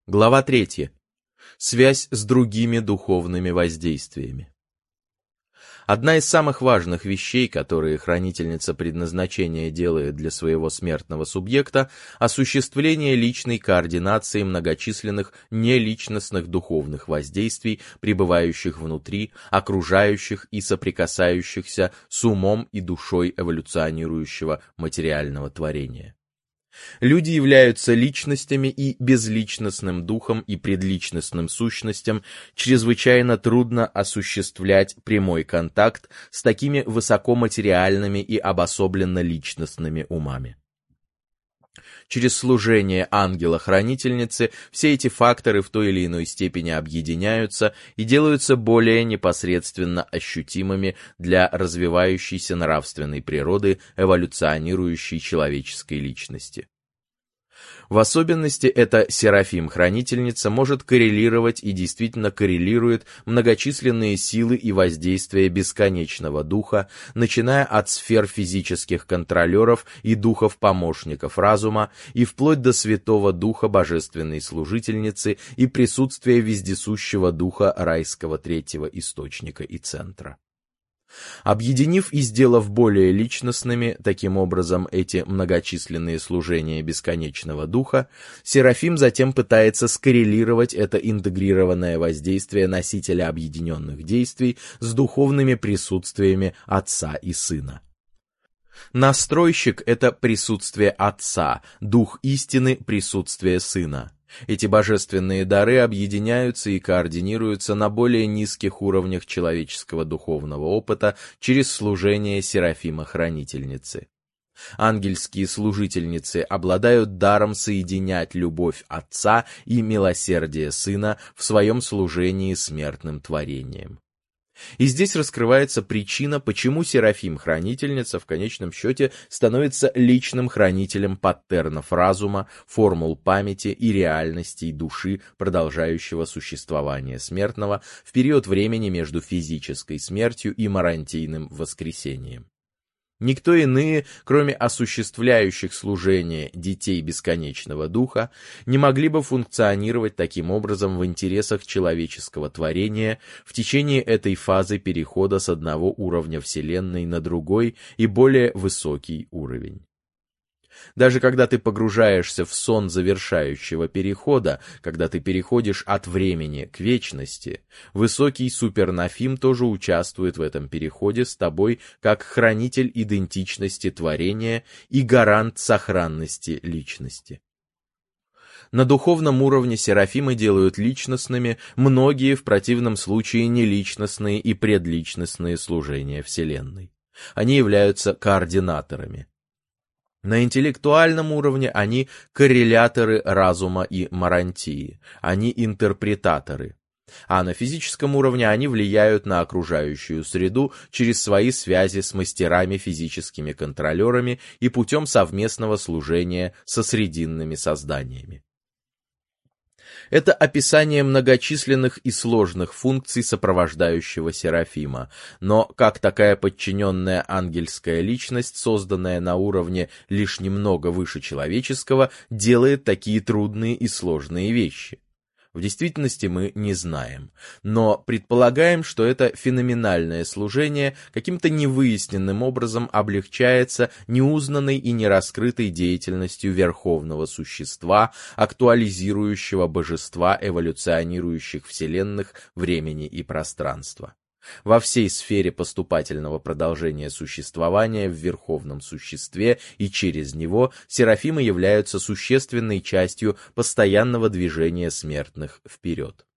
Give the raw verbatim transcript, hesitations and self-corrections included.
Глава третья. Связь с другими духовными воздействиями. Одна из самых важных вещей, которые хранительница предназначения делает для своего смертного субъекта, осуществление личной координации многочисленных неличностных духовных воздействий, пребывающих внутри, окружающих и соприкасающихся с умом и душой эволюционирующего материального творения. Люди являются личностями, и безличностным духом и предличностным сущностям чрезвычайно трудно осуществлять прямой контакт с такими высокоматериальными и обособленно личностными умами. Через служение ангела-хранительницы все эти факторы в той или иной степени объединяются и делаются более непосредственно ощутимыми для развивающейся нравственной природы эволюционирующей человеческой личности. В особенности эта Серафим-хранительница может коррелировать и действительно коррелирует многочисленные силы и воздействия бесконечного духа, начиная от сфер физических контролеров и духов-помощников разума и вплоть до Святого Духа Божественной Служительницы и присутствия вездесущего Духа Райского Третьего Источника и Центра. Объединив и сделав более личностными, таким образом, эти многочисленные служения бесконечного духа, Серафим затем пытается скоррелировать это интегрированное воздействие носителя объединенных действий с духовными присутствиями Отца и Сына. Настройщик — это присутствие Отца, Дух истины — присутствие Сына. Эти божественные дары объединяются и координируются на более низких уровнях человеческого духовного опыта через служение Серафима-хранительницы. Ангельские служительницы обладают даром соединять любовь Отца и милосердие Сына в своем служении смертным творением. И здесь раскрывается причина, почему Серафим-хранительница в конечном счете становится личным хранителем паттернов разума, формул памяти и реальностей души продолжающего существования смертного в период времени между физической смертью и марантийным воскресением. Никто иные, кроме осуществляющих служение детей бесконечного духа, не могли бы функционировать таким образом в интересах человеческого творения в течение этой фазы перехода с одного уровня Вселенной на другой и более высокий уровень. Даже когда ты погружаешься в сон завершающего перехода, когда ты переходишь от времени к вечности, высокий супернафим тоже участвует в этом переходе с тобой как хранитель идентичности творения и гарант сохранности личности. На духовном уровне серафимы делают личностными многие в противном случае неличностные и предличностные служения Вселенной. Они являются координаторами. На интеллектуальном уровне они корреляторы разума и марантии, они интерпретаторы. А на физическом уровне они влияют на окружающую среду через свои связи с мастерами физическими контролерами и путем совместного служения со срединными созданиями. Это описание многочисленных и сложных функций сопровождающего Серафима, но как такая подчиненная ангельская личность, созданная на уровне лишь немного выше человеческого, делает такие трудные и сложные вещи? В действительности мы не знаем, но предполагаем, что это феноменальное служение каким-то невыясненным образом облегчается неузнанной и нераскрытой деятельностью верховного существа, актуализирующего божества эволюционирующих вселенных времени и пространства. Во всей сфере поступательного продолжения существования в Верховном Существе и через него серафимы являются существенной частью постоянного движения смертных вперед.